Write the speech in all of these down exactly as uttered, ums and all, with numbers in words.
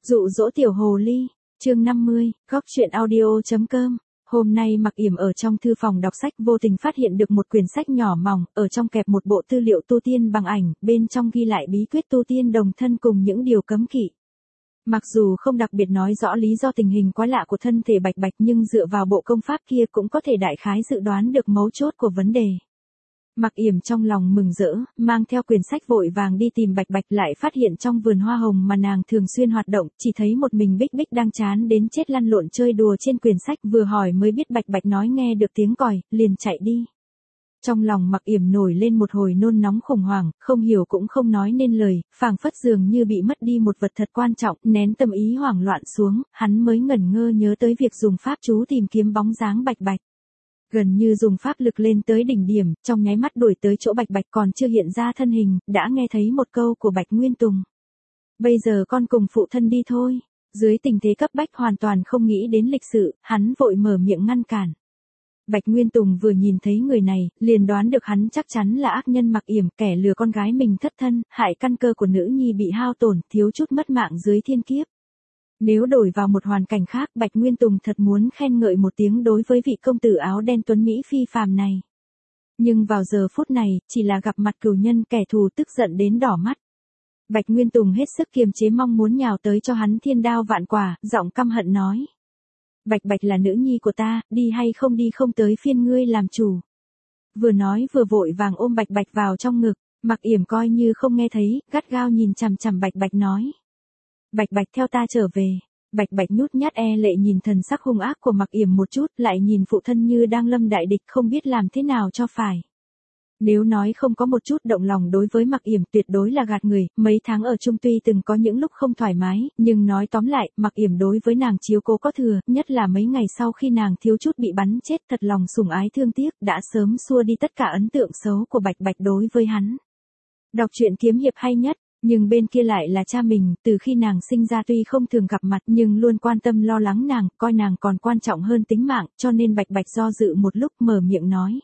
Dụ dỗ tiểu hồ ly, chương năm mươi, góc truyện audio chấm com. Hôm nay Mặc Yểm ở trong thư phòng đọc sách vô tình phát hiện được một quyển sách nhỏ mỏng, ở trong kẹp một bộ tư liệu tu tiên bằng ảnh, bên trong ghi lại bí quyết tu tiên đồng thân cùng những điều cấm kỵ. Mặc dù không đặc biệt nói rõ lý do tình hình quái lạ của thân thể Bạch Bạch nhưng dựa vào bộ công pháp kia cũng có thể đại khái dự đoán được mấu chốt của vấn đề. Mặc Yểm trong lòng mừng rỡ, mang theo quyển sách vội vàng đi tìm Bạch Bạch, lại phát hiện trong vườn hoa hồng mà nàng thường xuyên hoạt động, chỉ thấy một mình Bích Bích đang chán đến chết lăn lộn chơi đùa trên quyển sách, vừa hỏi mới biết Bạch Bạch nói nghe được tiếng còi, liền chạy đi. Trong lòng Mặc Yểm nổi lên một hồi nôn nóng khủng hoảng, không hiểu cũng không nói nên lời, phảng phất dường như bị mất đi một vật thật quan trọng, nén tâm ý hoảng loạn xuống, hắn mới ngẩn ngơ nhớ tới việc dùng pháp chú tìm kiếm bóng dáng Bạch Bạch. Gần như dùng pháp lực lên tới đỉnh điểm, trong nháy mắt đuổi tới chỗ Bạch Bạch còn chưa hiện ra thân hình, đã nghe thấy một câu của Bạch Nguyên Tùng. Bây giờ con cùng phụ thân đi thôi. Dưới tình thế cấp bách hoàn toàn không nghĩ đến lịch sự, hắn vội mở miệng ngăn cản. Bạch Nguyên Tùng vừa nhìn thấy người này, liền đoán được hắn chắc chắn là ác nhân Mặc Yểm, kẻ lừa con gái mình thất thân, hại căn cơ của nữ nhi bị hao tổn, thiếu chút mất mạng dưới thiên kiếp. Nếu đổi vào một hoàn cảnh khác, Bạch Nguyên Tùng thật muốn khen ngợi một tiếng đối với vị công tử áo đen tuấn Mỹ phi phàm này. Nhưng vào giờ phút này, chỉ là gặp mặt cừu nhân, kẻ thù tức giận đến đỏ mắt. Bạch Nguyên Tùng hết sức kiềm chế mong muốn nhào tới cho hắn thiên đao vạn quả, giọng căm hận nói. Bạch Bạch là nữ nhi của ta, đi hay không đi không tới phiên ngươi làm chủ. Vừa nói vừa vội vàng ôm Bạch Bạch vào trong ngực, Mặc Yểm coi như không nghe thấy, gắt gao nhìn chằm chằm Bạch Bạch nói. Bạch Bạch theo ta trở về. Bạch Bạch nhút nhát e lệ nhìn thần sắc hung ác của Mặc Yểm một chút, lại nhìn phụ thân như đang lâm đại địch, không biết làm thế nào cho phải. Nếu nói không có một chút động lòng đối với Mặc Yểm tuyệt đối là gạt người, mấy tháng ở chung tuy từng có những lúc không thoải mái, nhưng nói tóm lại, Mặc Yểm đối với nàng chiếu cố có thừa, nhất là mấy ngày sau khi nàng thiếu chút bị bắn chết, thật lòng sủng ái thương tiếc, đã sớm xua đi tất cả ấn tượng xấu của Bạch Bạch đối với hắn. Đọc truyện kiếm hiệp hay nhất. Nhưng bên kia lại là cha mình, từ khi nàng sinh ra tuy không thường gặp mặt nhưng luôn quan tâm lo lắng nàng, coi nàng còn quan trọng hơn tính mạng, cho nên Bạch Bạch do dự một lúc mở miệng nói.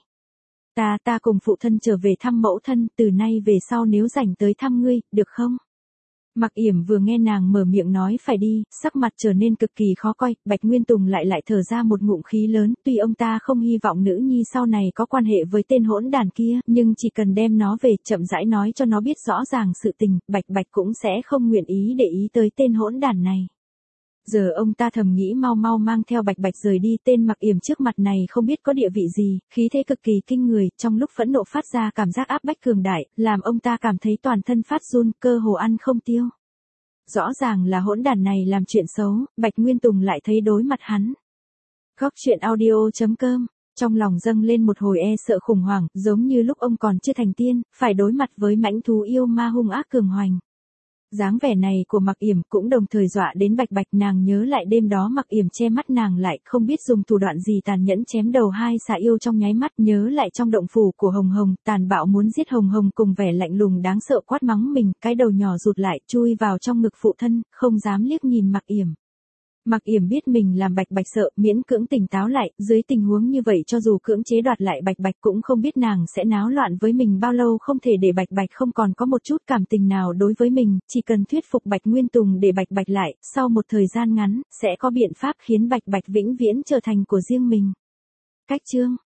Ta ta cùng phụ thân trở về thăm mẫu thân, từ nay về sau nếu rảnh tới thăm ngươi, được không? Mặc Yểm vừa nghe nàng mở miệng nói phải đi, sắc mặt trở nên cực kỳ khó coi, Bạch Nguyên Tùng lại lại thở ra một ngụm khí lớn, tuy ông ta không hy vọng nữ nhi sau này có quan hệ với tên hỗn đàn kia, nhưng chỉ cần đem nó về, chậm rãi nói cho nó biết rõ ràng sự tình, Bạch Bạch cũng sẽ không nguyện ý để ý tới tên hỗn đàn này. Giờ ông ta thầm nghĩ mau mau mang theo Bạch Bạch rời đi, tên Mặc Yểm trước mặt này không biết có địa vị gì, khí thế cực kỳ kinh người, trong lúc phẫn nộ phát ra cảm giác áp bách cường đại, làm ông ta cảm thấy toàn thân phát run, cơ hồ ăn không tiêu. Rõ ràng là hỗn đàn này làm chuyện xấu, Bạch Nguyên Tùng lại thấy đối mặt hắn. Góc truyện audio chấm com, trong lòng dâng lên một hồi e sợ khủng hoảng, giống như lúc ông còn chưa thành tiên, phải đối mặt với mãnh thú yêu ma hung ác cường hoành. Dáng vẻ này của Mặc Yểm cũng đồng thời dọa đến Bạch Bạch, nàng nhớ lại đêm đó Mặc Yểm che mắt nàng lại, không biết dùng thủ đoạn gì tàn nhẫn chém đầu hai xà yêu trong nháy mắt, nhớ lại trong động phủ của Hồng Hồng, tàn bạo muốn giết Hồng Hồng cùng vẻ lạnh lùng đáng sợ quát mắng mình, cái đầu nhỏ rụt lại, chui vào trong ngực phụ thân, không dám liếc nhìn Mặc Yểm. Mặc Yểm biết mình làm Bạch Bạch sợ, miễn cưỡng tỉnh táo lại, dưới tình huống như vậy cho dù cưỡng chế đoạt lại Bạch Bạch cũng không biết nàng sẽ náo loạn với mình bao lâu, không thể để Bạch Bạch không còn có một chút cảm tình nào đối với mình, chỉ cần thuyết phục Bạch Nguyên Tùng để Bạch Bạch lại, sau một thời gian ngắn, sẽ có biện pháp khiến Bạch Bạch vĩnh viễn trở thành của riêng mình. Cách chương